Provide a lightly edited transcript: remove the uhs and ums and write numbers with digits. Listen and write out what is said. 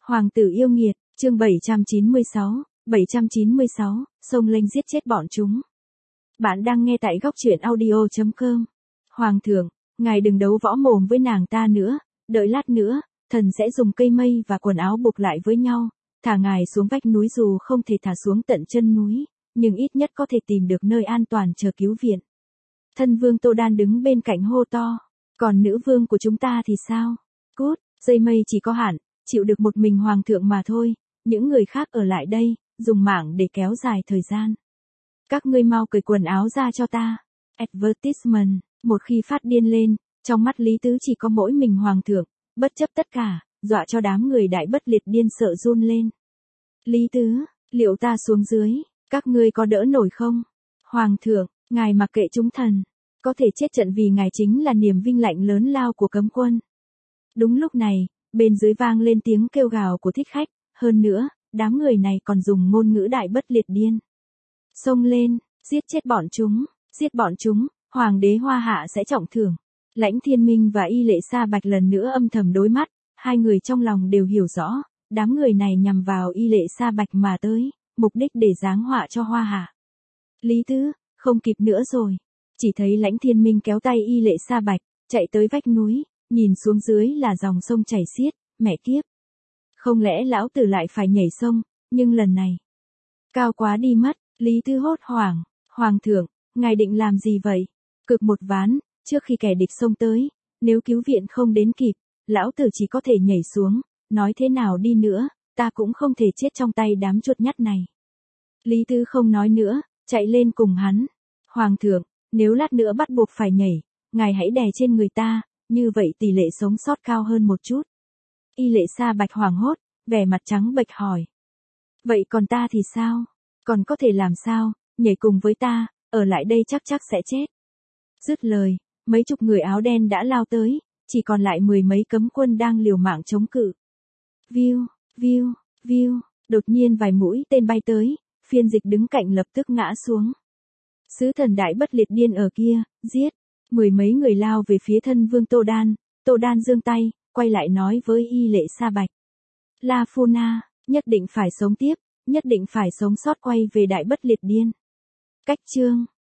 Hoàng tử yêu nghiệt, chương 796, xông lên giết chết bọn chúng. Bạn đang nghe tại góc truyện audio.com. Hoàng thượng, ngài đừng đấu võ mồm với nàng ta nữa, đợi lát nữa, thần sẽ dùng cây mây và quần áo buộc lại với nhau, thả ngài xuống vách núi dù không thể thả xuống tận chân núi, nhưng ít nhất có thể tìm được nơi an toàn chờ cứu viện. Thân vương Tô Đan đứng bên cạnh hô to, còn nữ vương của chúng ta thì sao? Cút, dây mây chỉ có hạn, chịu được một mình hoàng thượng mà thôi, những người khác ở lại đây, dùng mạng để kéo dài thời gian. Các ngươi mau cởi quần áo ra cho ta. Advertisement, một khi phát điên lên, trong mắt Lý Tứ chỉ có mỗi mình hoàng thượng, bất chấp tất cả, dọa cho đám người đại bất liệt điên sợ run lên. Lý Tứ, liệu ta xuống dưới, các ngươi có đỡ nổi không? Hoàng thượng, ngài mặc kệ chúng thần, có thể chết trận vì ngài chính là niềm vinh hạnh lớn lao của cấm quân. Đúng lúc này, bên dưới vang lên tiếng kêu gào của thích khách, hơn nữa, đám người này còn dùng ngôn ngữ đại bất liệt điên. Xông lên, giết chết bọn chúng, hoàng đế Hoa Hạ sẽ trọng thưởng. Lãnh Thiên Minh và Y Lệ Sa Bạch lần nữa âm thầm đối mắt, hai người trong lòng đều hiểu rõ, đám người này nhằm vào Y Lệ Sa Bạch mà tới, mục đích để giáng họa cho Hoa Hạ. Lý Tứ, không kịp nữa rồi. Chỉ thấy Lãnh Thiên Minh kéo tay Y Lệ Sa Bạch, chạy tới vách núi, nhìn xuống dưới là dòng sông chảy xiết, mẹ kiếp. Không lẽ lão tử lại phải nhảy sông, nhưng lần này, cao quá đi mất, Lý Tứ hốt hoảng, hoàng thượng, ngài định làm gì vậy? Cực một ván, trước khi kẻ địch xông tới, nếu cứu viện không đến kịp, lão tử chỉ có thể nhảy xuống, nói thế nào đi nữa, ta cũng không thể chết trong tay đám chuột nhắt này. Lý Tứ không nói nữa, chạy lên cùng hắn. Hoàng thượng, nếu lát nữa bắt buộc phải nhảy, ngài hãy đè trên người ta, như vậy tỷ lệ sống sót cao hơn một chút. Y Lệ Sa Bạch hoảng hốt, vẻ mặt trắng bệch hỏi. Vậy còn ta thì sao? Còn có thể làm sao? Nhảy cùng với ta, ở lại đây chắc sẽ chết. Dứt lời, mấy chục người áo đen đã lao tới, chỉ còn lại mười mấy cấm quân đang liều mạng chống cự. Viu, đột nhiên vài mũi tên bay tới, phiên dịch đứng cạnh lập tức ngã xuống. Sứ thần đại bất liệt điên ở kia, giết. Mười mấy người lao về phía thân vương Tô Đan giương tay, quay lại nói với Y Lệ Sa Bạch. La Phu Na, nhất định phải sống tiếp, nhất định phải sống sót quay về đại bất liệt điên. Cách chương